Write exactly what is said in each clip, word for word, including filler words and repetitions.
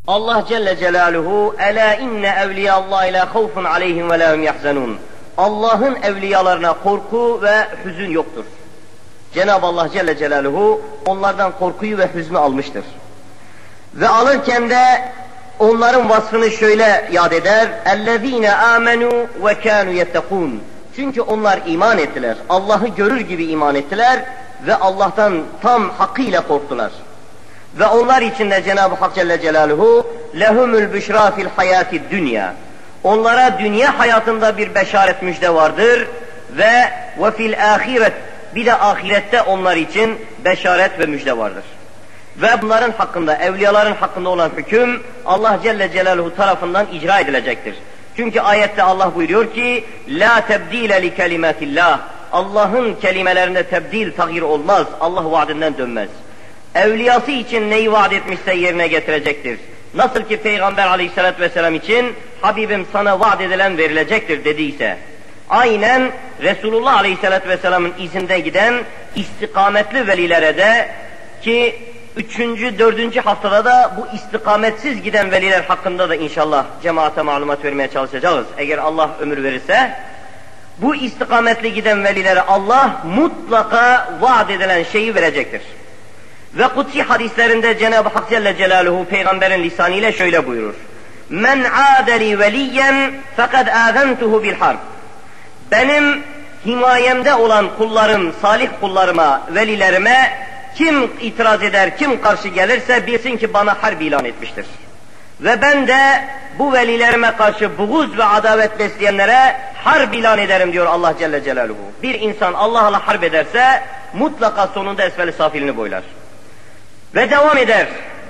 Allah Celle Celaluhu "Ela inne evliyallahi la havfun aleyhim ve la hum yahzanun." Allah'ın evliyalarına korku ve hüzün yoktur. Cenab-ı Allah Celle Celaluhu onlardan korkuyu ve hüznü almıştır. Ve alırken de onların vasfını şöyle yad eder: "Ellezîne âmenû ve kânû yettekûn." Çünkü onlar iman ettiler, Allah'ı görür gibi iman ettiler ve Allah'tan tam hakkıyla korktular. Ve onlar için de Cenab-ı Hak Celle Celaluhu "Lehumul büşrâ fil hayâtid dünya." Onlara dünya hayatında bir beşaret müjde vardır ve ve fil âhiret, bir de ahirette onlar için beşaret ve müjde vardır. Ve bunların hakkında, evliyaların hakkında olan hüküm Allah Celle Celaluhu tarafından icra edilecektir. Çünkü ayette Allah buyuruyor ki "La tebdile li kelimatillah." Allah'ın kelimelerinde tebdil, tağyir olmaz. Allah vaadinden dönmez. Evliyası için neyi vaat etmişse yerine getirecektir. Nasıl ki Peygamber Aleyhisselatü Vesselam için "Habibim sana vaat edilen verilecektir" dediyse, aynen Resulullah Aleyhisselatü Vesselam'ın izinde giden istikametli velilere de, ki üçüncü, dördüncü haftada da bu istikametsiz giden veliler hakkında da inşallah cemaate malumat vermeye çalışacağız. Eğer Allah ömür verirse, bu istikametli giden velilere Allah mutlaka vaat edilen şeyi verecektir. Ve kutsi hadislerinde Cenab-ı Hak Celle Celaluhu Peygamberin lisanıyla şöyle buyurur: "Men âdeli veliyen fekad âzentuhu bil harb." Benim himayemde olan kullarım, salih kullarıma, velilerime kim itiraz eder, kim karşı gelirse bilsin ki bana harp ilan etmiştir. Ve ben de bu velilerime karşı buğuz ve adavet besleyenlere harp ilan ederim diyor Allah Celle Celaluhu. Bir insan Allah'la harp ederse mutlaka sonunda esfel-i safilini boylar. Ve devam eder: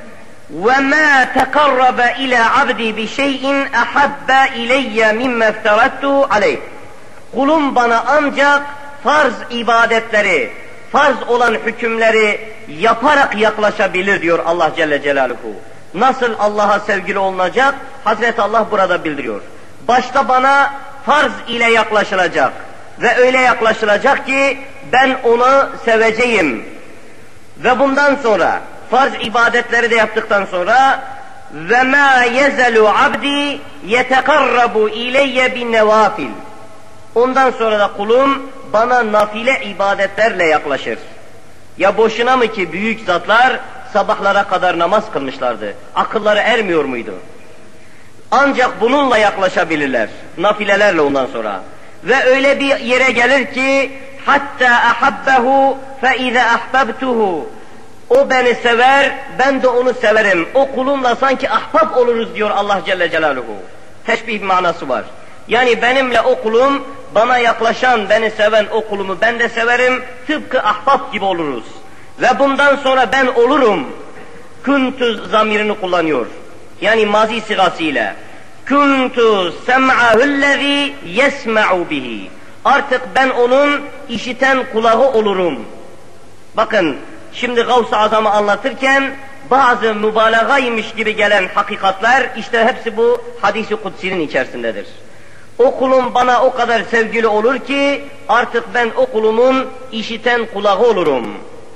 وَمَا تَقَرَّبَ إِلَى عَبْدِي بِشَيْءٍ أَحَبَّ إِلَيَّ مِمَّا افْتَرَدْتُ عَلَيْهِ. Kulum bana ancak farz ibadetleri, farz olan hükümleri yaparak yaklaşabilir diyor Allah Celle Celaluhu. Nasıl Allah'a sevgili olunacak? Hazreti Allah burada bildiriyor. Başta bana farz ile yaklaşılacak ve öyle yaklaşılacak ki ben onu seveceğim. Ve bundan sonra farz ibadetleri de yaptıktan sonra ve ma yezelu abdi yetekarrabu ileyye bin nevafil. Ondan sonra da kulum bana nafile ibadetlerle yaklaşır. Ya boşuna mı ki büyük zatlar sabahlara kadar namaz kılmışlardı? Akılları ermiyor muydu? Ancak bununla yaklaşabilirler, nafilelerle ondan sonra. Ve öyle bir yere gelir ki hatta ahabbehu fe ize ahbabtuhu. O beni sever, ben de onu severim. O kulumla sanki ahbap oluruz diyor Allah Celle Celaluhu. Teşbih manası var. Yani benimle o kulum, bana yaklaşan, beni seven o kulumu ben de severim. Tıpkı ahbap gibi oluruz. Ve bundan sonra ben olurum. Kuntu zamirini kullanıyor. Yani mazi sigasıyla. Kuntu sem'ahullezî yesma'u bihi. Artık ben onun işiten kulağı olurum. Bakın, şimdi Gavs-ı Azam'ı anlatırken bazı mübalağaymış gibi gelen hakikatler işte hepsi bu hadis-i kudsinin içerisindedir. O kulum bana o kadar sevgili olur ki artık ben o kulumun işiten kulağı olurum.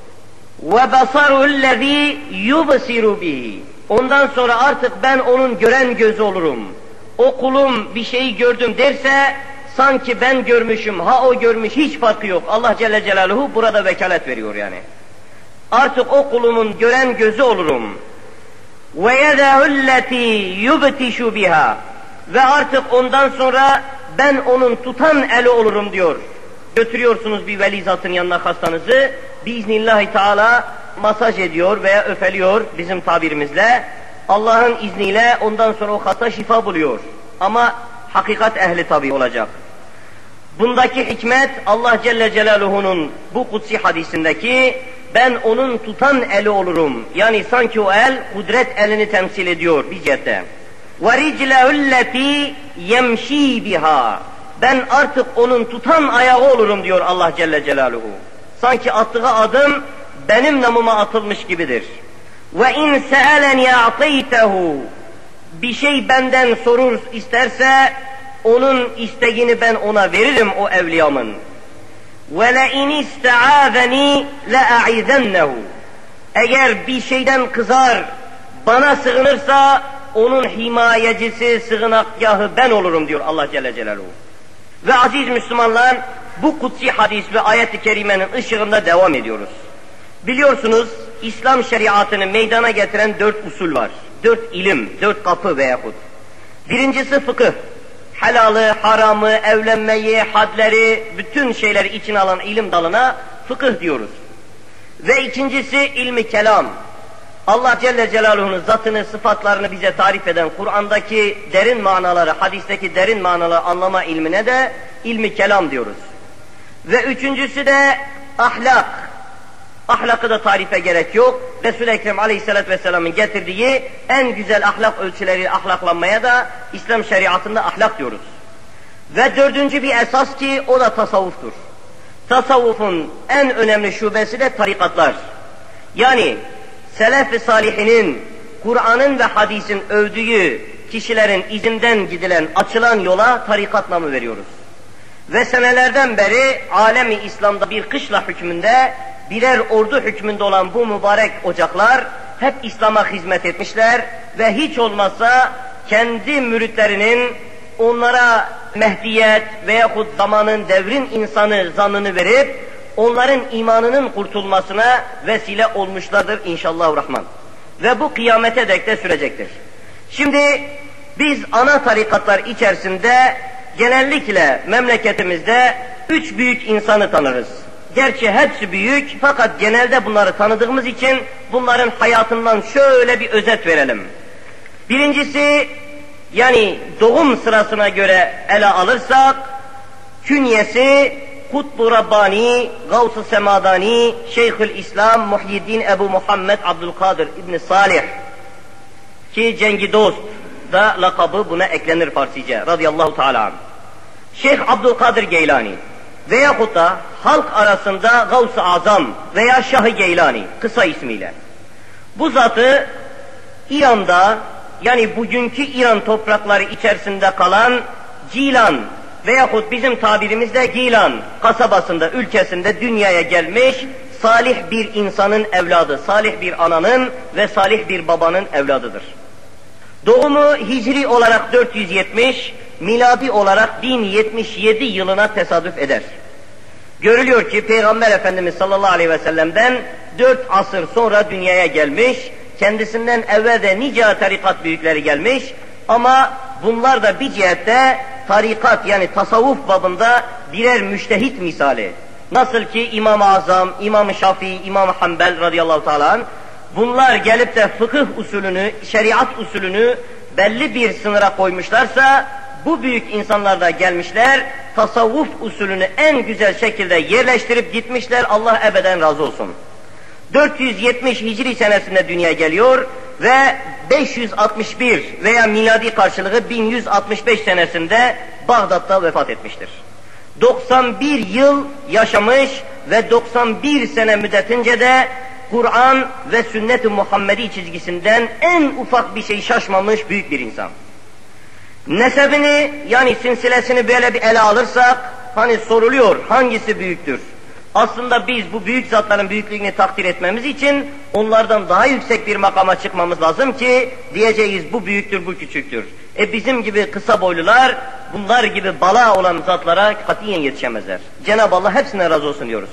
Ve basarullezî yubsiru bihi. Ondan sonra artık ben onun gören gözü olurum. O kulum bir şeyi gördüm derse sanki ben görmüşüm, ha o görmüş, hiç farkı yok. Allah Celle Celaluhu burada vekalet veriyor yani. Artık o kulumun gören gözü olurum. Ve yedehulleti yubtishu biha. Ve artık ondan sonra ben onun tutan eli olurum diyor. Götürüyorsunuz bir veli zatın yanına hastanızı, biiznillahü teala masaj ediyor veya öfeliyor bizim tabirimizle. Allah'ın izniyle ondan sonra o hasta şifa buluyor. Ama hakikat ehli tabi olacak. Bundaki hikmet Allah Celle Celaluhu'nun bu kutsi hadisindeki ben onun tutan eli olurum. Yani sanki o el kudret elini temsil ediyor bir cihette. وَرِجْلَهُ الَّتِي يَمْشِي بِهَا. Ben artık onun tutan ayağı olurum diyor Allah Celle Celaluhu. Sanki attığı adım benim namıma atılmış gibidir. وَاِنْ سَأَلَنْ يَعْطَيْتَهُ. Bir şey benden sorur isterse onun isteğini ben ona veririm o evliyamın. وَلَاِنْ اِسْتَعَاذَنِي لَاَعِذَنَّهُ. Eğer bir şeyden kızar, bana sığınırsa onun himayecisi, sığınakgahı ben olurum diyor Allah Celle Celaluhu. Ve aziz Müslümanlar, bu kutsi hadis ve ayet-i kerimenin ışığında devam ediyoruz. Biliyorsunuz İslam şeriatını meydana getiren dört usul var. Dört ilim, dört kapı veyahut. Birincisi fıkıh. Helalı, haramı, evlenmeyi, hadleri, bütün şeyleri içine alan ilim dalına fıkıh diyoruz. Ve ikincisi ilmi kelam. Allah Celle Celaluhu'nun zatını, sıfatlarını bize tarif eden Kur'an'daki derin manaları, hadisteki derin manaları anlama ilmine de ilmi kelam diyoruz. Ve üçüncüsü de ahlak. Ahlakı da tarife gerek yok. Resul-i Ekrem Aleyhisselatü Vesselam'ın getirdiği en güzel ahlak ölçüleri ahlaklanmaya da İslam şeriatında ahlak diyoruz. Ve dördüncü bir esas ki o da tasavvuftur. Tasavvufun en önemli şubesi de tarikatlar. Yani Selef-i Salihinin, Kur'an'ın ve hadisin övdüğü kişilerin izinden gidilen, açılan yola tarikat namı veriyoruz. Ve senelerden beri alemi İslam'da bir kışla hükmünde, birer ordu hükmünde olan bu mübarek ocaklar hep İslam'a hizmet etmişler ve hiç olmazsa kendi müritlerinin onlara mehdiyet veyahut zamanın, devrin insanı zannını verip onların imanının kurtulmasına vesile olmuşlardır inşallahurrahman. Ve bu kıyamete dek de sürecektir. Şimdi biz ana tarikatlar içerisinde genellikle memleketimizde üç büyük insanı tanırız. Gerçi hepsi büyük fakat genelde bunları tanıdığımız için bunların hayatından şöyle bir özet verelim. Birincisi, yani doğum sırasına göre ele alırsak, künyesi Kutbu Rabbani, Gavs-ı Semadani, Şeyhülislam Muhyiddin Ebu Muhammed Abdülkadir İbni Salih ki Cengi Dost da lakabı buna eklenir Farsice radıyallahu teala anh. Şeyh Abdülkadir Geylani veyahut da halk arasında Gavs-ı Azam veya Şah-ı Geylani kısa ismiyle. Bu zatı İran'da, yani bugünkü İran toprakları içerisinde kalan Cilan veyahut bizim tabirimizde Gilan kasabasında, ülkesinde dünyaya gelmiş salih bir insanın evladı, salih bir ananın ve salih bir babanın evladıdır. Doğumu hicri olarak dört yüz yetmiş, miladi olarak bin yetmiş yedi yılına tesadüf eder. Görülüyor ki Peygamber Efendimiz sallallahu aleyhi ve sellem'den dört asır sonra dünyaya gelmiş, kendisinden evvel de nice tarikat büyükleri gelmiş ama bunlar da bir cihette tarikat yani tasavvuf babında birer müştehit misali. Nasıl ki İmam-ı Azam, İmam-ı Şafii, İmam-ı Hanbel radıyallahu teala anh, bunlar gelip de fıkıh usulünü, şeriat usulünü belli bir sınıra koymuşlarsa, bu büyük insanlar da gelmişler, tasavvuf usulünü en güzel şekilde yerleştirip gitmişler, Allah ebeden razı olsun. dört yüz yetmiş Hicri senesinde dünyaya geliyor ve beş yüz altmış bir veya miladi karşılığı bin yüz altmış beş senesinde Bağdat'ta vefat etmiştir. doksan bir yıl yaşamış ve doksan bir sene müddetince de Kur'an ve sünnet-i Muhammedi çizgisinden en ufak bir şey şaşmamış büyük bir insan. Nesebini yani silsilesini böyle bir ele alırsak, hani soruluyor hangisi büyüktür? Aslında biz bu büyük zatların büyüklüğünü takdir etmemiz için onlardan daha yüksek bir makama çıkmamız lazım ki diyeceğiz bu büyüktür, bu küçüktür. E bizim gibi kısa boylular bunlar gibi bala olan zatlara katiyen yetişemezler. Cenab-ı Allah hepsine razı olsun diyoruz.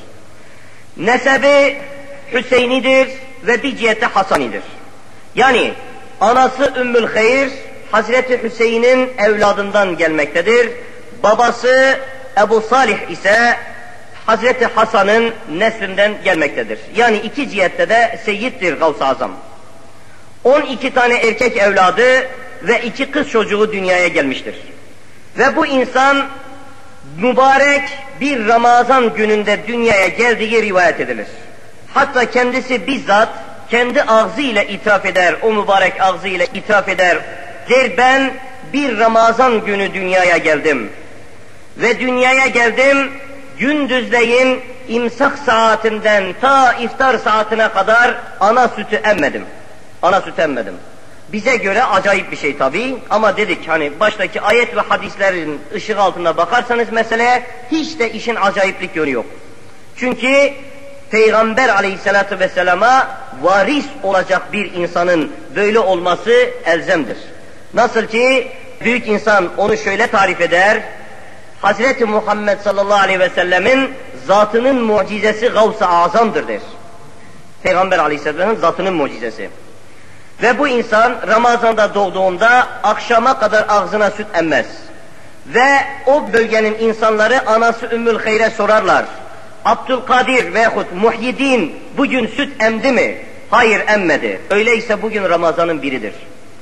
Nesebi Hüseynidir ve bir cihette Hasanidir. Yani anası Ümmül Hayr Hazreti Hüseyin'in evladından gelmektedir. Babası Ebu Salih ise Hazreti Hasan'ın neslinden gelmektedir. Yani iki cihette de seyyiddir Gavs-ı Azam. on iki tane erkek evladı ve iki kız çocuğu dünyaya gelmiştir. Ve bu insan mübarek bir Ramazan gününde dünyaya geldiği rivayet edilir. Hatta kendisi bizzat kendi ağzıyla itiraf eder, o mübarek ağzıyla itiraf eder. Der ben bir Ramazan günü dünyaya geldim. Ve dünyaya geldim, gündüzleyin imsak saatinden ta iftar saatine kadar ana sütü emmedim. Ana sütü emmedim. Bize göre acayip bir şey tabii ama dedik hani baştaki ayet ve hadislerin ışığı altında bakarsanız meseleye hiç de işin acayiplik yönü yok. Çünkü Peygamber aleyhissalatu vesselama varis olacak bir insanın böyle olması elzemdir. Nasıl ki büyük insan onu şöyle tarif eder, Hazreti Muhammed sallallahu aleyhi ve sellemin zatının mucizesi Gavs-ı Azam'dır der. Peygamber aleyhisselatü vesselam'ın zatının mucizesi. Ve bu insan Ramazan'da doğduğunda akşama kadar ağzına süt emmez. Ve o bölgenin insanları anası Ümmül Hayr'e sorarlar. Abdülkadir veyahut Muhyiddin bugün süt emdi mi? Hayır, emmedi. Öyleyse bugün Ramazan'ın biridir.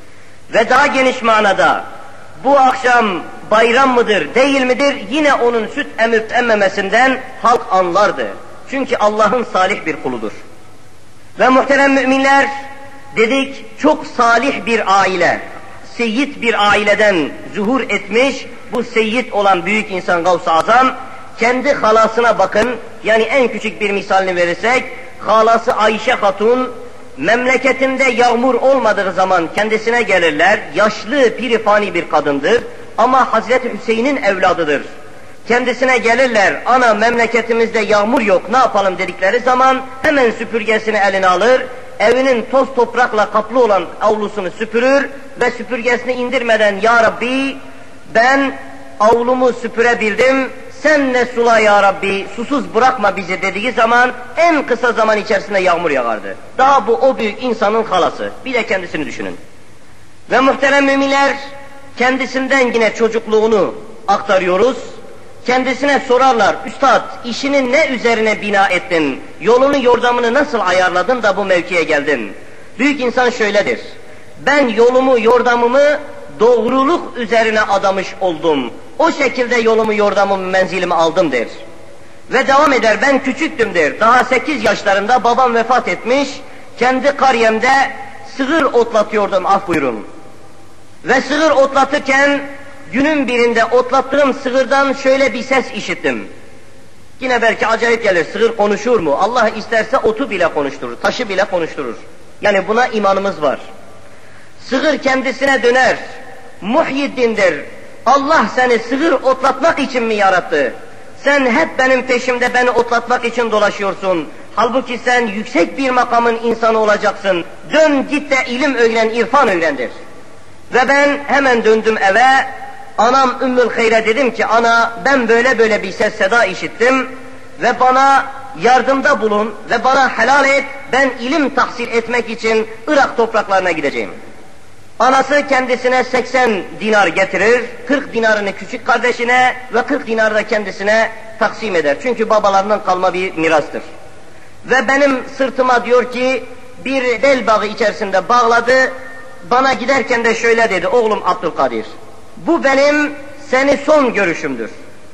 Ve daha geniş manada bu akşam bayram mıdır, değil midir? Yine onun süt emip emmemesinden halk anlardı. Çünkü Allah'ın salih bir kuludur. Ve muhterem müminler, dedik çok salih bir aile, seyyid bir aileden zuhur etmiş bu seyyid olan büyük insan Gavs-ı Azam, kendi halasına bakın, yani en küçük bir misalini verirsek, halası Ayşe Hatun, memleketinde yağmur olmadığı zaman kendisine gelirler, yaşlı pirifani bir kadındır ama Hazreti Hüseyin'in evladıdır. Kendisine gelirler, ana memleketimizde yağmur yok, ne yapalım dedikleri zaman hemen süpürgesini eline alır, evinin toz toprakla kaplı olan avlusunu süpürür ve süpürgesini indirmeden ya Rabbi ben avlumu süpürebildim, sen ne sula ya Rabbi, susuz bırakma bizi dediği zaman en kısa zaman içerisinde yağmur yağardı. Daha bu o büyük insanın halası. Bir de kendisini düşünün. Ve muhterem müminler, kendisinden yine çocukluğunu aktarıyoruz. Kendisine sorarlar, üstad işini ne üzerine bina ettin, yolunu yordamını nasıl ayarladın da bu mevkiye geldin? Büyük insan şöyledir, ben yolumu yordamımı doğruluk üzerine adamış oldum. O şekilde yolumu yordamımı menzilimi aldım der. Ve devam eder, ben küçüktüm der. Daha sekiz yaşlarında babam vefat etmiş, kendi kariyemde sığır otlatıyordum, af buyurun. Ve sığır otlatırken günün birinde otlattığım sığırdan şöyle bir ses işittim. Yine belki acayip gelir, sığır konuşur mu? Allah isterse otu bile konuşturur, taşı bile konuşturur. Yani buna imanımız var. Sığır kendisine döner, Muhyiddin'dir. Allah seni sığır otlatmak için mi yarattı? Sen hep benim peşimde beni otlatmak için dolaşıyorsun. Halbuki sen yüksek bir makamın insanı olacaksın. Dön git de ilim öğren, irfan öğrendir. Ve ben hemen döndüm eve. Anam Ümmül Hayr'e dedim ki ana ben böyle böyle bir ses seda işittim ve bana yardımda bulun ve bana helal et, ben ilim tahsil etmek için Irak topraklarına gideceğim. Anası kendisine seksen dinar getirir, kırk dinarını küçük kardeşine ve kırk dinarı da kendisine taksim eder. Çünkü babalarından kalma bir mirastır. Ve benim sırtıma diyor ki bir bel bağı içerisinde bağladı, bana giderken de şöyle dedi, oğlum Abdülkadir, bu benim seni son görüşümdür.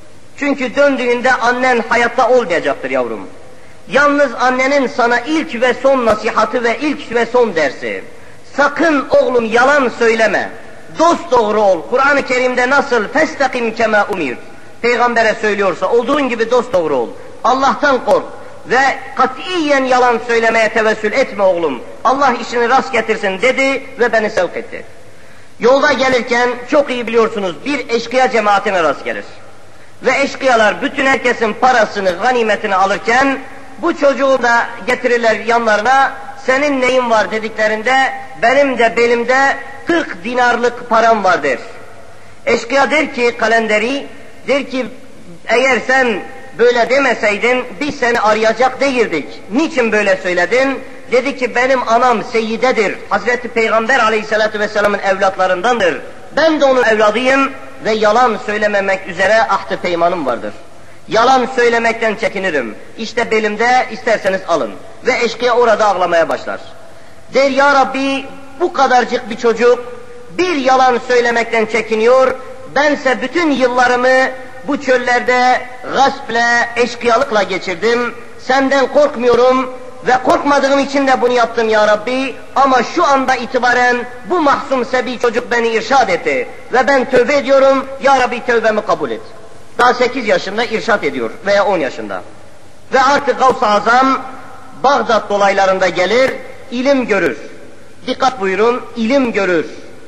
Çünkü döndüğünde annen hayatta olmayacaktır yavrum. Yalnız annenin sana ilk ve son nasihatı ve ilk ve son dersi. Sakın oğlum yalan söyleme. Dost doğru ol. Kur'an-ı Kerim'de nasıl festakim kema umir. Peygambere söylüyorsa olduğun gibi dost doğru ol. Allah'tan kork ve katiyen yalan söylemeye tevessül etme oğlum. Allah işini rast getirsin dedi ve beni sevk etti. Yolda gelirken çok iyi biliyorsunuz bir eşkıya cemaatine rast gelir. Ve eşkıyalar bütün herkesin parasını, ganimetini alırken bu çocuğu da getirirler yanlarına. Senin neyin var dediklerinde benim de belimde kırk dinarlık param var der. Eşkıya der ki kalenderi, der ki eğer sen böyle demeseydin biz seni arayacak değildik. Niçin böyle söyledin? Dedi ki benim anam seyyidedir. Hazreti Peygamber aleyhissalatu vesselamın evlatlarındandır. Ben de onun evladıyım ve yalan söylememek üzere ahd-ı peymanım vardır. Yalan söylemekten çekinirim. İşte belimde, isterseniz alın. Ve eşkıya orada ağlamaya başlar. Der ya Rabbi bu kadarcık bir çocuk bir yalan söylemekten çekiniyor. Bense bütün yıllarımı bu çöllerde gaspla, eşkıyalıkla geçirdim. Senden korkmuyorum ve korkmadığım için de bunu yaptım ya Rabbi. Ama şu anda itibaren bu mahzun sebi çocuk beni irşad etti. Ve ben tövbe ediyorum, ya Rabbi tövbemi kabul et. Daha sekiz yaşında irşad ediyor veya on yaşında. Ve artık Gavs-ı Azam Bağdat dolaylarında gelir, ilim görür. Dikkat buyurun, ilim görür.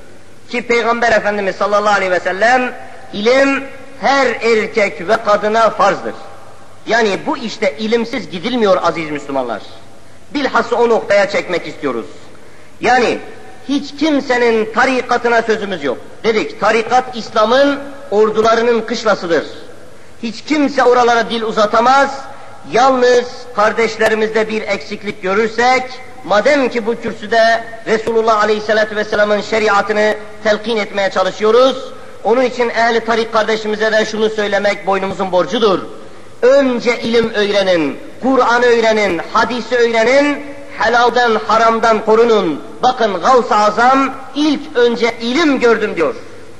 Ki Peygamber Efendimiz sallallahu aleyhi ve sellem ilim her erkek ve kadına farzdır. Yani bu işte ilimsiz gidilmiyor aziz Müslümanlar. Bilhassa o noktaya çekmek istiyoruz. Yani hiç kimsenin tarikatına sözümüz yok. Dedik, tarikat İslam'ın ordularının kışlasıdır. Hiç kimse oralara dil uzatamaz. Yalnız kardeşlerimizde bir eksiklik görürsek, madem ki bu kürsüde Resulullah Aleyhisselatü Vesselam'ın şeriatını telkin etmeye çalışıyoruz, onun için ehli tarik kardeşimize de şunu söylemek boynumuzun borcudur. Önce ilim öğrenin, Kur'an öğrenin, hadisi öğrenin, helalden haramdan korunun. Bakın Gavs-ı Azam ilk önce ilim gördüm diyor.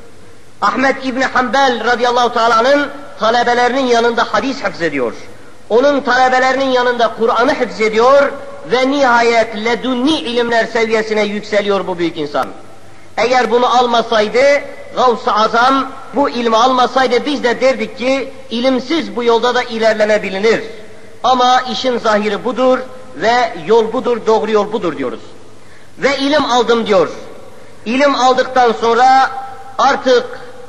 Ahmed İbni Hanbel radıyallahu teala'nın talebelerinin yanında hadis hafzediyor. Onun talebelerinin yanında Kur'an'ı hafzediyor ve nihayet ledunni ilimler seviyesine yükseliyor bu büyük insan. Eğer bunu almasaydı, Gavs-ı Azam bu ilmi almasaydı biz de derdik ki ilimsiz bu yolda da ilerlenebilir. Ama işin zahiri budur ve yol budur, doğru yol budur diyoruz. Ve ilim aldım diyor. İlim aldıktan sonra artık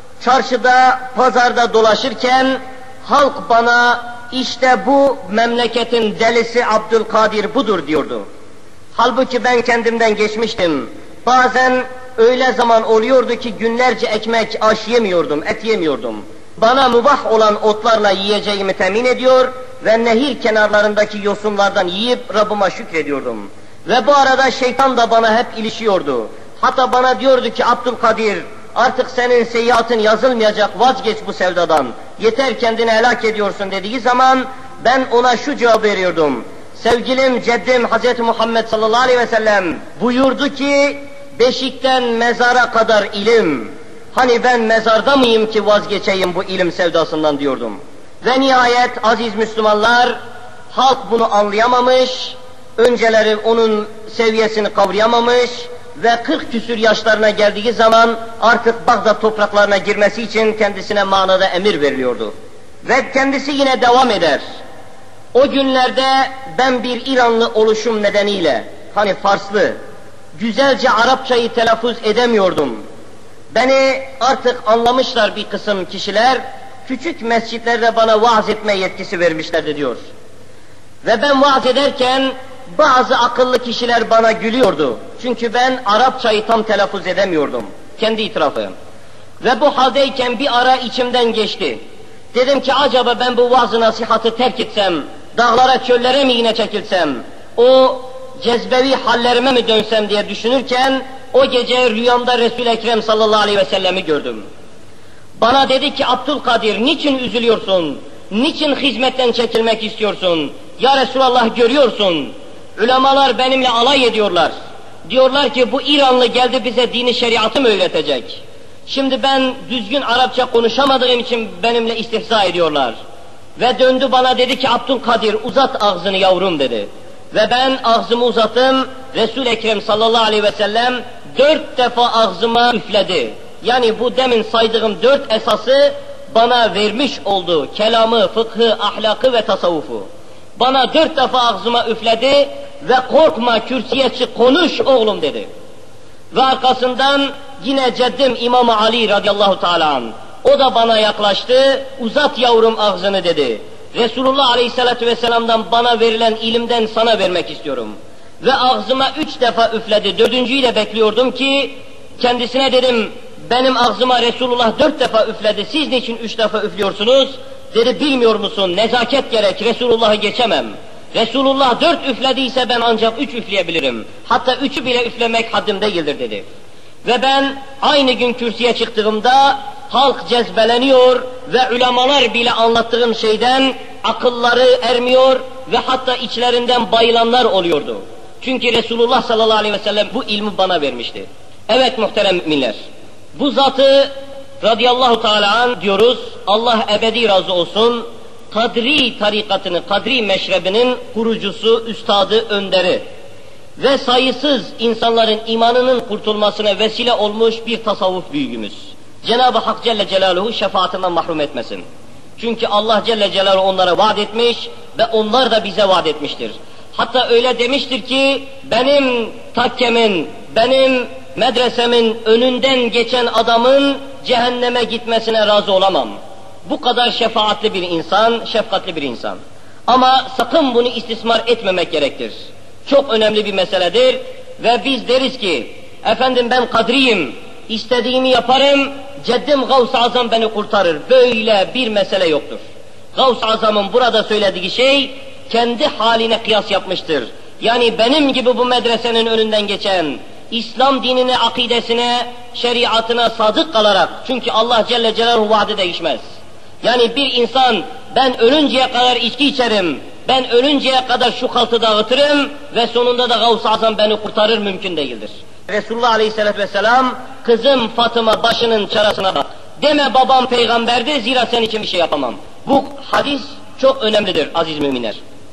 çarşıda, pazarda dolaşırken halk bana işte bu memleketin delisi Abdülkadir budur diyordu. Halbuki ben kendimden geçmiştim. Bazen öyle zaman oluyordu ki günlerce ekmek, aş yemiyordum, et yemiyordum. Bana mübah olan otlarla yiyeceğimi temin ediyor ve nehir kenarlarındaki yosunlardan yiyip Rabbıma şükrediyordum. Ve bu arada şeytan da bana hep ilişiyordu. Hatta bana diyordu ki Abdülkadir, artık senin seyyiatın yazılmayacak, vazgeç bu sevdadan. Yeter kendini helak ediyorsun dediği zaman ben ona şu cevap veriyordum. Sevgilim, ceddim Hazreti Muhammed sallallahu aleyhi ve sellem buyurdu ki beşikten mezara kadar ilim. Hani ben mezarda mıyım ki vazgeçeyim bu ilim sevdasından diyordum. Ve nihayet aziz Müslümanlar, halk bunu anlayamamış, önceleri onun seviyesini kavrayamamış ve kırk küsür yaşlarına geldiği zaman artık Bağdat topraklarına girmesi için kendisine manada emir veriliyordu. Ve kendisi yine devam eder. O günlerde ben bir İranlı oluşum nedeniyle, hani Farslı, güzelce Arapçayı telaffuz edemiyordum. Beni artık anlamışlar bir kısım kişiler, küçük mescitlerde bana vaaz etme yetkisi vermişlerdi diyor. Ve ben vaaz ederken bazı akıllı kişiler bana gülüyordu. Çünkü ben Arapçayı tam telaffuz edemiyordum. Kendi itirafım. Ve bu haldeyken bir ara içimden geçti. Dedim ki acaba ben bu vaaz-ı nasihatı terk etsem, dağlara çöllere mi yine çekilsem, o cezbevi hallerime mi dönsem diye düşünürken o gece rüyamda Resul-i Ekrem sallallahu aleyhi ve sellemi gördüm. Bana dedi ki Abdülkadir niçin üzülüyorsun? Niçin hizmetten çekilmek istiyorsun? Ya Resulallah görüyorsun. Ulemalar benimle alay ediyorlar. Diyorlar ki bu İranlı geldi bize dini şeriatı mı öğretecek? Şimdi ben düzgün Arapça konuşamadığım için benimle istihza ediyorlar. Ve döndü bana dedi ki Abdülkadir uzat ağzını yavrum dedi. Ve ben ağzımı uzattım. Resul-i Ekrem sallallahu aleyhi ve sellem dört defa ağzıma üfledi. Yani bu demin saydığım dört esası bana vermiş oldu. Kelamı, fıkhı, ahlakı ve tasavvufu. Bana dört defa ağzıma üfledi ve korkma kürsüye çık konuş oğlum dedi. Ve arkasından yine ceddim İmam Ali radıyallahu teala anh. O da bana yaklaştı, uzat yavrum ağzını dedi. Resulullah aleyhissalatü vesselam'dan bana verilen ilimden sana vermek istiyorum. Ve ağzıma üç defa üfledi. Dördüncüyü de bekliyordum ki kendisine dedim benim ağzıma Resulullah dört defa üfledi. Siz niçin üç defa üflüyorsunuz? Dedi bilmiyor musun? Nezaket gerek. Resulullah'ı geçemem. Resulullah dört üflediyse ben ancak üç üfleyebilirim. Hatta üçü bile üflemek haddim değildir dedi. Ve ben aynı gün kürsüye çıktığımda halk cezbeleniyor ve ulemalar bile anlattığım şeyden akılları ermiyor ve hatta içlerinden bayılanlar oluyordu. Çünkü Resulullah sallallahu aleyhi ve sellem bu ilmi bana vermişti. Evet muhterem müminler, bu zatı radıyallahu teala anh diyoruz, Allah ebedi razı olsun, Kadri tarikatını, Kadri meşrebinin kurucusu, üstadı, önderi ve sayısız insanların imanının kurtulmasına vesile olmuş bir tasavvuf büyüğümüz. Cenab-ı Hak Celle Celaluhu şefaatinden mahrum etmesin. Çünkü Allah Celle Celaluhu onlara vaat etmiş ve onlar da bize vaat etmiştir. Hatta öyle demiştir ki benim takkemin, benim medresemin önünden geçen adamın cehenneme gitmesine razı olamam. Bu kadar şefaatli bir insan, şefkatli bir insan. Ama sakın bunu istismar etmemek gerektir. Çok önemli bir meseledir ve biz deriz ki, efendim ben kadriyim, istediğimi yaparım, ceddim Gavs-ı Azam beni kurtarır. Böyle bir mesele yoktur. Gavs-ı Azam'ın burada söylediği şey, kendi haline kıyas yapmıştır. Yani benim gibi bu medresenin önünden geçen, İslam dinine, akidesine, şeriatına sadık kalarak, çünkü Allah Celle Celaluhu vaadi değişmez. Yani bir insan, ben ölünceye kadar içki içerim, ben ölünceye kadar şu kaltı dağıtırım ve sonunda da Gavs-ı Azam beni kurtarır, mümkün değildir. Resulullah Aleyhisselatü Vesselam, kızım Fatıma başının çarasına bak, deme babam peygamberdir, zira senin için bir şey yapamam. Bu hadis çok önemlidir aziz müminler.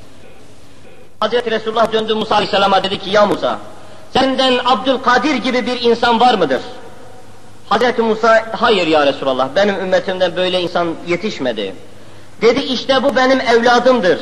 Hazreti Resulullah döndü Musa Aleyhisselam'a, dedi ki, ya Musa, senden Abdülkadir gibi bir insan var mıdır? Hazreti Musa, hayır ya Resulallah, benim ümmetimden böyle insan yetişmedi. Dedi, işte bu benim evladımdır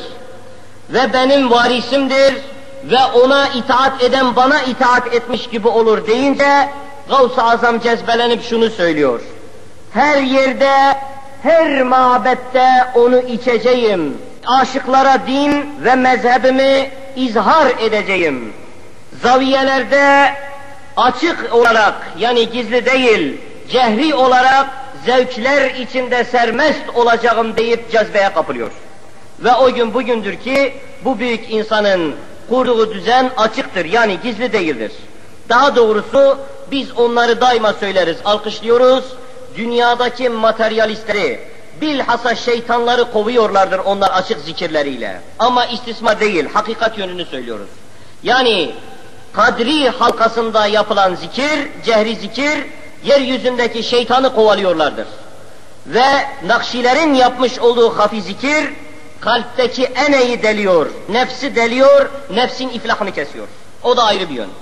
ve benim varisimdir ve ona itaat eden bana itaat etmiş gibi olur deyince, Gavs-ı Azam cezbelenip şunu söylüyor: her yerde, her mabette onu içeceğim, aşıklara din ve mezhebimi izhar edeceğim. Zaviyelerde açık olarak, yani gizli değil, cehri olarak zevkler içinde sermest olacağım deyip cezbeye kapılıyor. Ve o gün bugündür ki bu büyük insanın kurduğu düzen açıktır, yani gizli değildir. Daha doğrusu biz onları daima söyleriz, alkışlıyoruz. Dünyadaki materyalistleri, bilhassa şeytanları kovuyorlardır onlar açık zikirleriyle. Ama istismar değil, hakikat yönünü söylüyoruz. Yani kadri halkasında yapılan zikir, cehri zikir, yeryüzündeki şeytanı kovalıyorlardır. Ve Nakşilerin yapmış olduğu hafi zikir, kalpteki eneyi deliyor, nefsi deliyor, nefsin iflahını kesiyor. O da ayrı bir yön.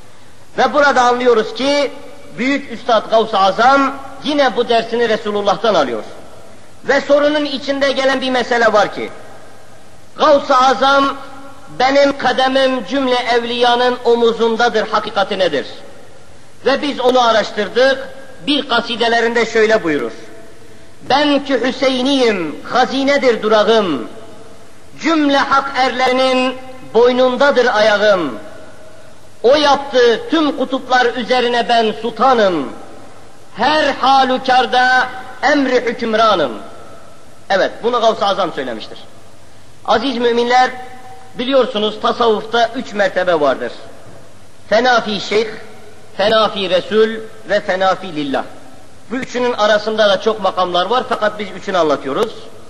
Ve burada anlıyoruz ki, büyük Üstad Gavs-ı Azam yine bu dersini Resulullah'tan alıyor. Ve sorunun içinde gelen bir mesele var ki, Gavs-ı Azam, benim kademim cümle evliyanın omuzundadır hakikati nedir? Ve biz onu araştırdık, bir kasidelerinde şöyle buyurur: ben ki Hüseyiniyim, hazinedir durağım, cümle hak erlerinin boynundadır ayağım, o yaptı tüm kutuplar üzerine ben sultanım, her halükarda emri hükümranım. Evet, bunu Gavs-ı Azam söylemiştir. Aziz müminler, biliyorsunuz tasavvufta üç mertebe vardır: fenafi şeyh, fenafi resul ve fenafi lillah. Bu üçünün arasında da çok makamlar var, fakat biz üçünü anlatıyoruz.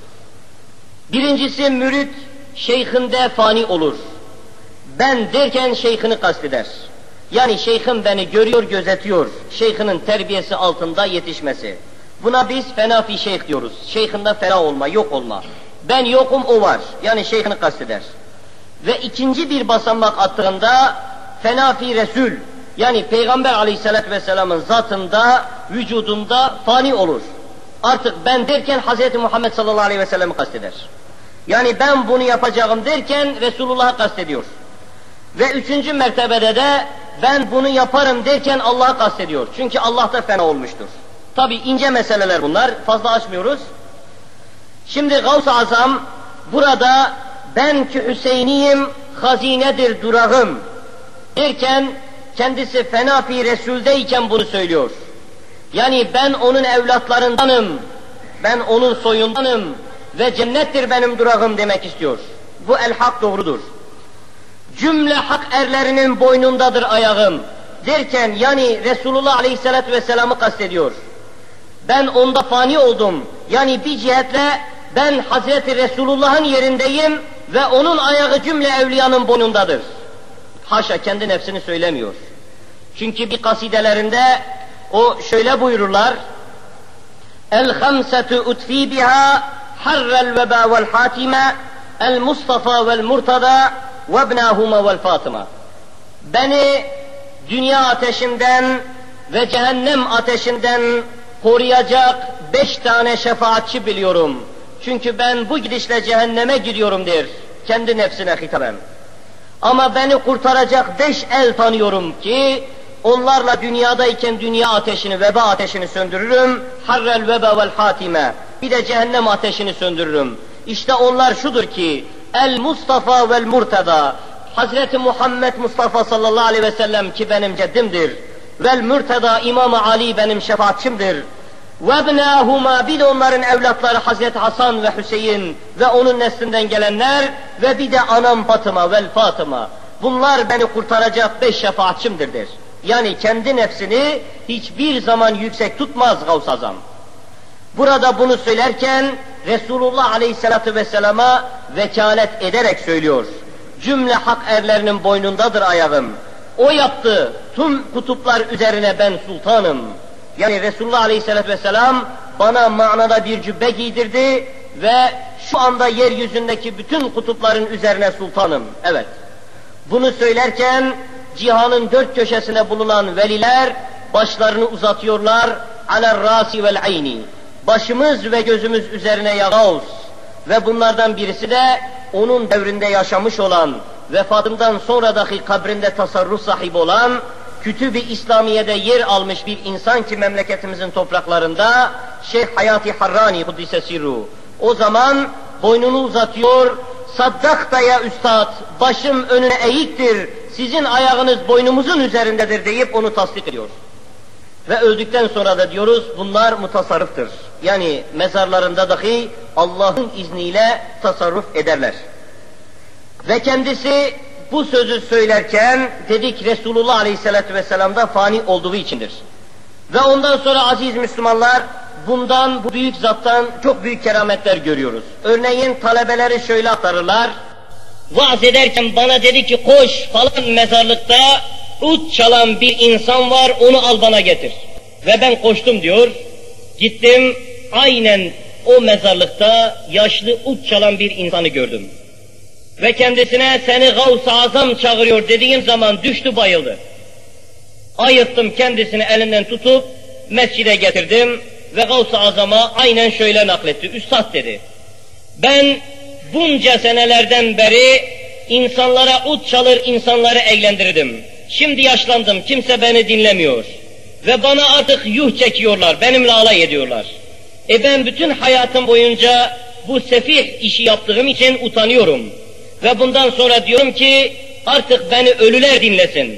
Birincisi, mürit şeyhinde fani olur. Ben derken şeyhini kasteder. Yani şeyhim beni görüyor, gözetiyor. Şeyhinin terbiyesi altında yetişmesi. Buna biz fenafi şeyh diyoruz. Şeyhinde fena olma, yok olma. Ben yokum, o var. Yani şeyhini kasteder. Ve ikinci bir basamak attığında fenafi resul, yani Peygamber Aleyhisselatü Vesselam'ın zatında, vücudunda fani olur. Artık ben derken Hazreti Muhammed sallallahu aleyhi ve sellem'i kasteder. Yani ben bunu yapacağım derken Resulullah'ı kastediyor. Ve üçüncü mertebede de ben bunu yaparım derken Allah'ı kastediyor. Çünkü Allah da fena olmuştur. Tabi ince meseleler bunlar, fazla açmıyoruz. Şimdi Gavs-ı Azam burada ben ki Hüseyiniyim, hazinedir durağım derken kendisi fenafi Resul'deyken bunu söylüyor. Yani ben onun evlatlarındanım, ben onun soyundanım ve cennettir benim durağım demek istiyor. Bu el-hak doğrudur. Cümle hak erlerinin boynundadır ayağım derken yani Resulullah Aleyhisselatü Vesselam'ı kastediyor. Ben onda fani oldum. Yani bir cihetle ben Hazreti Resulullah'ın yerindeyim ve onun ayağı cümle evliyanın boynundadır. Haşa, kendi nefsini söylemiyor. Çünkü bir kasidelerinde o şöyle buyururlar: El-hamsetu utfi biha harrel veba vel hatime el Mustafa vel Murtada ve ibnahuma vel Fatıma. Beni dünya ateşinden ve cehennem ateşinden koruyacak beş tane şefaatçi biliyorum. Çünkü ben bu gidişle cehenneme gidiyorum der, kendi nefsine hitaben. Ama beni kurtaracak beş el tanıyorum ki onlarla dünyadayken dünya ateşini, veba ateşini söndürürüm. Harrel veba vel hatime. bir de cehennem ateşini söndürürüm. İşte onlar şudur ki, El Mustafa vel Murtada, Hazreti Muhammed Mustafa sallallahu aleyhi ve sellem ki benim ceddimdir. Vel Murtada, İmam-ı Ali benim şefaatçimdir. Ve ibnâhuma, bir de onların evlatları Hazreti Hasan ve Hüseyin ve onun neslinden gelenler ve bir de anam Fatıma vel Fatıma. Bunlar beni kurtaracak beş şefaatçimdir der. Yani kendi nefsini hiçbir zaman yüksek tutmaz Gavs-ı Azam. Burada bunu söylerken Resulullah Aleyhisselatü Vesselam'a vekalet ederek söylüyor. Cümle hak erlerinin boynundadır ayağım. O yaptı, tüm kutuplar üzerine ben sultanım. Yani Resulullah Aleyhisselatü Vesselam bana manada bir cübbe giydirdi ve şu anda yeryüzündeki bütün kutupların üzerine sultanım. Evet. Bunu söylerken cihanın dört köşesine bulunan veliler başlarını uzatıyorlar. Aler rasi vel ayni. Başımız ve gözümüz üzerine ya Gavs. Ve bunlardan birisi de onun devrinde yaşamış olan, vefatından sonra dahi kabrinde tasarruf sahibi olan, Kütüb-i İslamiye'de yer almış bir insan ki memleketimizin topraklarında, Şeyh Hayati Harrani Kuddise Sirru. O zaman boynunu uzatıyor, Saddakta ya üstad, başım önüne eğiktir, sizin ayağınız boynumuzun üzerindedir deyip onu tasdik ediyor. Ve öldükten sonra da diyoruz bunlar mutasarrıftır. Yani mezarlarında dahi Allah'ın izniyle tasarruf ederler. Ve kendisi bu sözü söylerken dedik Resulullah Aleyhisselatü Vesselam'da fani olduğu içindir. Ve ondan sonra aziz Müslümanlar bundan, bu büyük zattan çok büyük kerametler görüyoruz. Örneğin talebeleri şöyle aktarırlar. Vaaz ederken bana dedi ki koş falan mezarlıkta ut çalan bir insan var, onu al bana getir. Ve ben koştum diyor. Gittim, aynen o mezarlıkta yaşlı ut çalan bir insanı gördüm. Ve kendisine seni Gavs-ı Azam çağırıyor dediğim zaman düştü bayıldı. Ayırttım kendisini elinden tutup mescide getirdim ve Gavs-ı Azam'a aynen şöyle nakletti. Üstad dedi, ben bunca senelerden beri insanlara ut çalır, insanları eğlendirdim. Şimdi yaşlandım, kimse beni dinlemiyor. Ve bana artık yuh çekiyorlar, benimle alay ediyorlar. E ben bütün hayatım boyunca bu sefih işi yaptığım için utanıyorum. Ve bundan sonra diyorum ki artık beni ölüler dinlesin.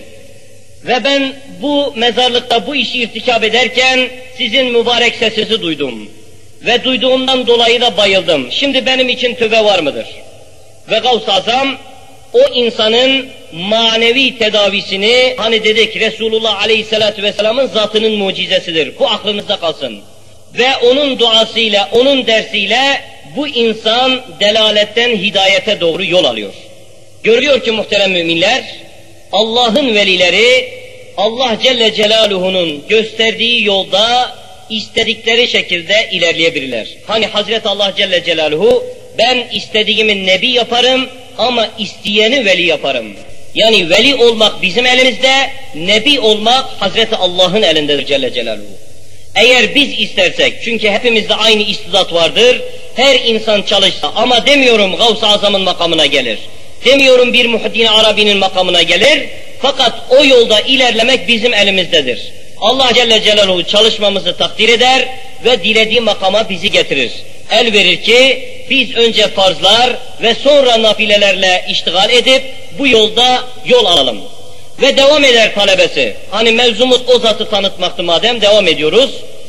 Ve ben bu mezarlıkta bu işi irtikap ederken sizin mübarek sesinizi duydum. Ve duyduğumdan dolayı da bayıldım. Şimdi benim için tövbe var mıdır? Ve Gavs-ı Azam o insanın manevi tedavisini, hani dedik Resulullah Aleyhisselatü Vesselam'ın zatının mucizesidir. Bu aklınızda kalsın. Ve onun duasıyla, onun dersiyle bu insan delaletten hidayete doğru yol alıyor. Görüyor ki muhterem müminler, Allah'ın velileri, Allah Celle Celaluhu'nun gösterdiği yolda istedikleri şekilde ilerleyebilirler. Hani Hazreti Allah Celle Celaluhu, ben istediğimi nebi yaparım ama isteyeni veli yaparım. Yani veli olmak bizim elimizde, nebi olmak Hazreti Allah'ın elindedir Celle Celaluhu. Eğer biz istersek, çünkü hepimizde aynı istidat vardır, her insan çalışsa, ama demiyorum Gavs-ı Azam'ın makamına gelir, demiyorum bir Muhyiddin Arabi'nin makamına gelir, fakat o yolda ilerlemek bizim elimizdedir. Allah Celle Celaluhu çalışmamızı takdir eder ve dilediği makama bizi getirir. El verir ki biz önce farzlar ve sonra nafilelerle iştigal edip bu yolda yol alalım. Ve devam eder talebesi. Hani mevzumuz o zatı tanıtmaktı madem, devam ediyoruz.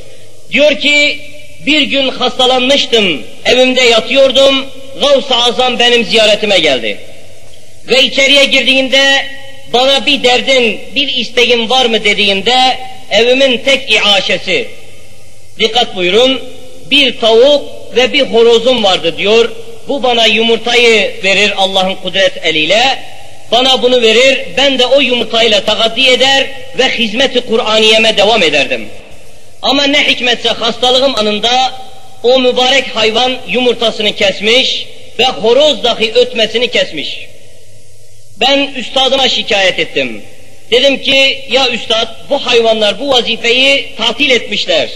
Diyor ki bir gün hastalanmıştım, evimde yatıyordum, Gavs-ı Azam benim ziyaretime geldi. Ve içeriye girdiğinde bana bir derdin, bir isteğin var mı dediğinde evimin tek iaşesi, dikkat buyurun, bir tavuk ve bir horozum vardı diyor. Bu bana yumurtayı verir Allah'ın kudret eliyle. Bana bunu verir, ben de o yumurtayla tagaddi eder ve hizmet-i Kur'aniyeme devam ederdim. Ama ne hikmetse hastalığım anında o mübarek hayvan yumurtasını kesmiş ve horoz dahi ötmesini kesmiş. Ben üstadıma şikayet ettim. Dedim ki ya üstad, bu hayvanlar bu vazifeyi tatil etmişler.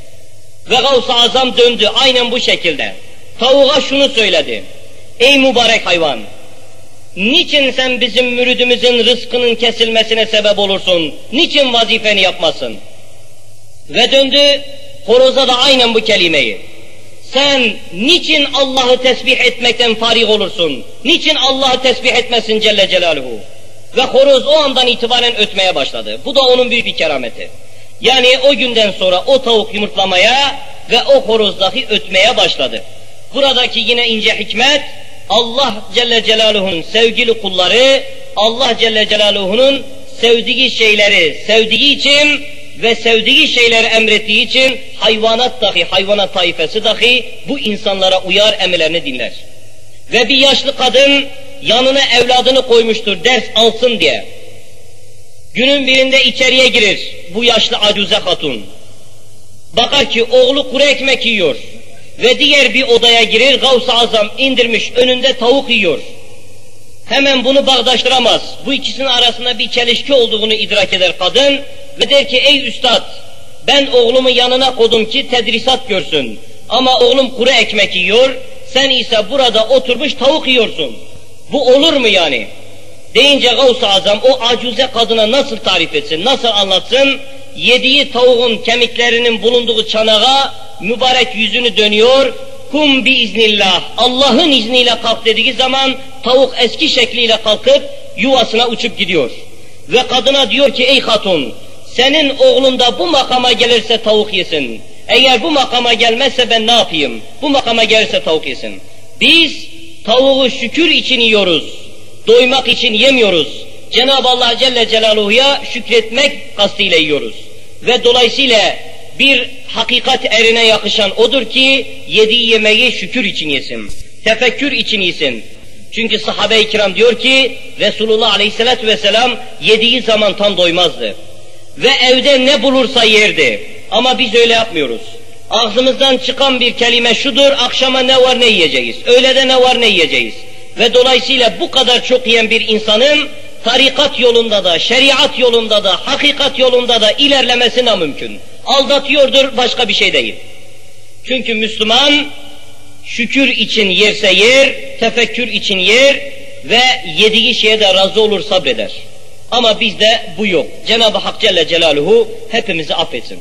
Ve Gavs-ı Azam döndü aynen bu şekilde. Tavuğa şunu söyledi. Ey mübarek hayvan, niçin sen bizim müridimizin rızkının kesilmesine sebep olursun? Niçin vazifeni yapmasın? Ve döndü horoza da aynen bu kelimeyi. sen niçin Allah'ı tesbih etmekten farig olursun? Niçin Allah'ı tesbih etmesin Celle Celaluhu? Ve horoz o andan itibaren ötmeye başladı. Bu da onun büyük bir kerameti. Yani o günden sonra o tavuk yumurtlamaya ve o horoz dahi ötmeye başladı. Buradaki yine ince hikmet, Allah Celle Celaluhu'nun sevgili kulları, Allah Celle Celaluhu'nun sevdiği şeyleri sevdiği için ve sevdiği şeyleri emrettiği için hayvanat dahi, hayvanat taifesi dahi bu insanlara uyar, emirlerini dinler. Ve bir yaşlı kadın yanına evladını koymuştur ders alsın diye. Günün birinde içeriye girir bu yaşlı acuze hatun. Bakar ki oğlu kuru ekmek yiyor ve diğer bir odaya girir, Gavs-ı Azam indirmiş önünde tavuk yiyor. Hemen bunu bağdaştıramaz. Bu ikisinin arasında bir çelişki olduğunu idrak eder kadın ve der ki ey üstad, ben oğlumu yanına koydum ki tedrisat görsün. Ama oğlum kuru ekmek yiyor, sen ise burada oturmuş tavuk yiyorsun. Bu olur mu yani? Deyince Gavs-ı Azam o acuze kadına nasıl tarif etsin, nasıl anlatsın? Yediği tavuğun kemiklerinin bulunduğu çanağa mübarek yüzünü dönüyor, kum biiznillah, Allah'ın izniyle kalk dediği zaman tavuk eski şekliyle kalkıp yuvasına uçup gidiyor. Ve kadına diyor ki ey hatun, senin oğlun da bu makama gelirse tavuk yesin. Eğer bu makama gelmezse ben ne yapayım? Bu makama gelirse tavuk yesin. Biz tavuğu şükür için yiyoruz, doymak için yemiyoruz. Cenab-ı Allah Celle Celaluhu'ya şükretmek kastıyla yiyoruz. Ve dolayısıyla bir hakikat erine yakışan odur ki yediği yemeği şükür için yesin, tefekkür için yesin. Çünkü sahabe-i kiram diyor ki Resulullah Aleyhisselatü Vesselam yediği zaman tam doymazdı. Ve evde ne bulursa yerdi. Ama biz öyle yapmıyoruz. Ağzımızdan çıkan bir kelime şudur, akşama ne var ne yiyeceğiz, öğlede ne var ne yiyeceğiz. Ve dolayısıyla bu kadar çok yiyen bir insanın tarikat yolunda da, şeriat yolunda da, hakikat yolunda da ilerlemesi namümkün. Aldatıyordur, başka bir şey değil. Çünkü Müslüman şükür için yerse yer, tefekkür için yer ve yediği şeye de razı olur, sabreder. Ama bizde bu yok. Cenab-ı Hak Celle Celaluhu hepimizi affetsin.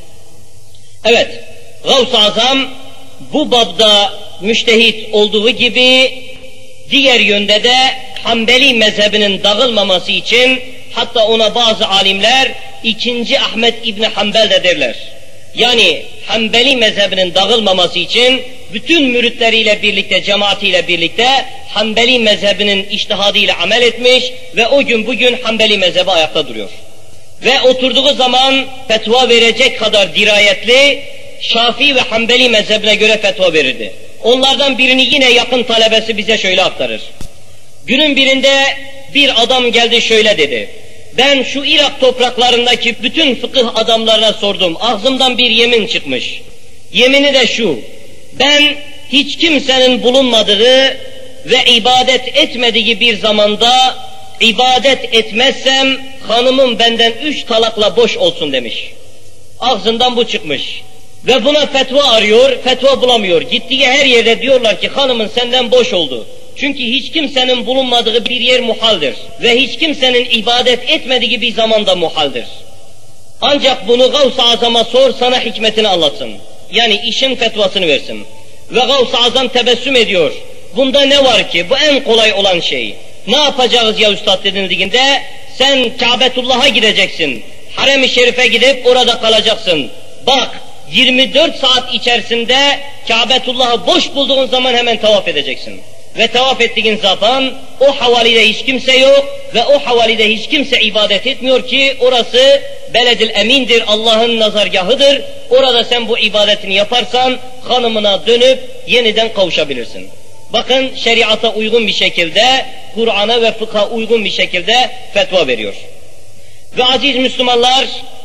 Evet, Gavs-ı Azam bu babda müştehit olduğu gibi diğer yönde de Hanbeli mezhebinin dağılmaması için hatta ona bazı alimler ikinci Ahmet İbni Hanbel de derler. Yani Hanbeli mezhebinin dağılmaması için bütün müritleriyle birlikte, cemaatiyle birlikte Hanbeli mezhebinin içtihadıyla amel etmiş ve o gün bugün Hanbeli mezhebi ayakta duruyor. Ve oturduğu zaman fetva verecek kadar dirayetli, Şafii ve Hanbeli mezhebine göre fetva verirdi. Onlardan birini yine yakın talebesi bize şöyle aktarır. Günün birinde bir adam geldi şöyle dedi. Ben şu Irak topraklarındaki bütün fıkıh adamlarına sordum. Ağzımdan bir yemin çıkmış. Yemini de şu. Ben hiç kimsenin bulunmadığı ve ibadet etmediği bir zamanda ibadet etmezsem hanımım benden üç talakla boş olsun demiş. Ağzından bu çıkmış. Ve buna fetva arıyor, fetva bulamıyor. Gittiği her yerde diyorlar ki hanımın senden boş oldu. Çünkü hiç kimsenin bulunmadığı bir yer muhaldir. Ve hiç kimsenin ibadet etmediği bir zamanda muhaldir. Ancak bunu Gavs-ı Azam'a sor, sana hikmetini anlatsın. Yani işin fetvasını versin. Ve Gavs-ı Azam tebessüm ediyor. Bunda ne var ki? Bu en kolay olan şey. Ne yapacağız ya üstad denildiğinde, sen Kâbetullah'a gideceksin. Harem-i Şerif'e gidip orada kalacaksın. Bak, yirmi dört saat içerisinde Kâbetullah'ı boş bulduğun zaman hemen tavaf edeceksin. Ve tavaf ettiğin zaman o havalide hiç kimse yok ve o havalide hiç kimse ibadet etmiyor ki orası Beledil Emin'dir, Allah'ın nazargahıdır. Orada sen bu ibadetini yaparsan hanımına dönüp yeniden kavuşabilirsin. Bakın şeriata uygun bir şekilde, Kur'an'a ve fıkha uygun bir şekilde fetva veriyor. Ve aziz Müslümanlar,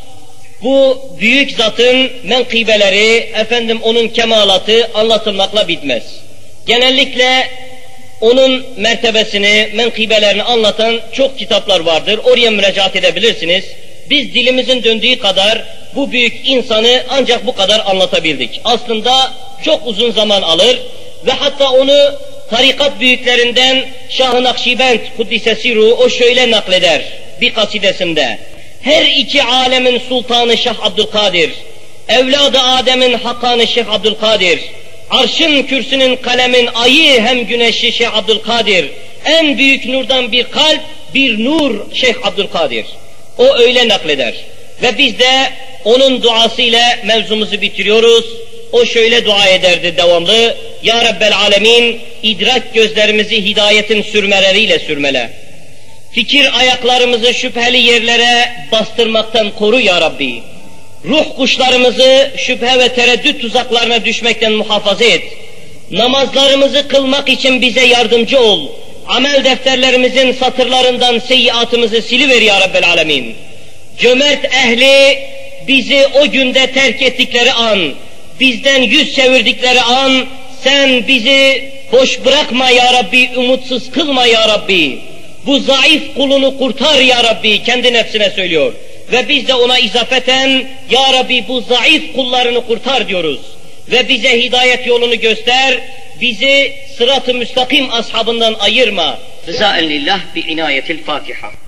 bu büyük zatın menkıbeleri, efendim onun kemalatı anlatılmakla bitmez. Genellikle onun mertebesini, menkıbelerini anlatan çok kitaplar vardır. Oraya müracaat edebilirsiniz. Biz dilimizin döndüğü kadar bu büyük insanı ancak bu kadar anlatabildik. Aslında çok uzun zaman alır ve hatta onu tarikat büyüklerinden Şah-ı Nakşibend Kuddise Ruhu o şöyle nakleder bir kasidesinde. Her iki alemin sultanı Şeyh Abdülkadir, evladı Adem'in hakanı Şeyh Abdülkadir, arşın, kürsünün, kalemin, ayı hem güneşi Şeyh Abdülkadir. En büyük nurdan bir kalp, bir nur Şeyh Abdülkadir. O öyle nakleder. Ve biz de onun duasıyla mevzumuzu bitiriyoruz. O şöyle dua ederdi devamlı. Ya Rabbel Alemin, idrak gözlerimizi hidayetin sürmeleriyle sürmele. Fikir ayaklarımızı şüpheli yerlere bastırmaktan koru ya Rabbi. Ruh kuşlarımızı şüphe ve tereddüt tuzaklarına düşmekten muhafaza et. Namazlarımızı kılmak için bize yardımcı ol. Amel defterlerimizin satırlarından seyyiatımızı siliver ya Rabbel Alemin. Cömert ehli bizi o günde terk ettikleri an, bizden yüz çevirdikleri an, sen bizi boş bırakma ya Rabbi, umutsuz kılma ya Rabbi. Bu zayıf kulunu kurtar ya Rabbi, kendi nefsine söylüyor. Ve biz de ona izafeten, ya Rabbi bu zayıf kullarını kurtar diyoruz. Ve bize hidayet yolunu göster, bizi sırat-ı müstakim ashabından ayırma. Rızaen lillah bi inayetil Fatiha.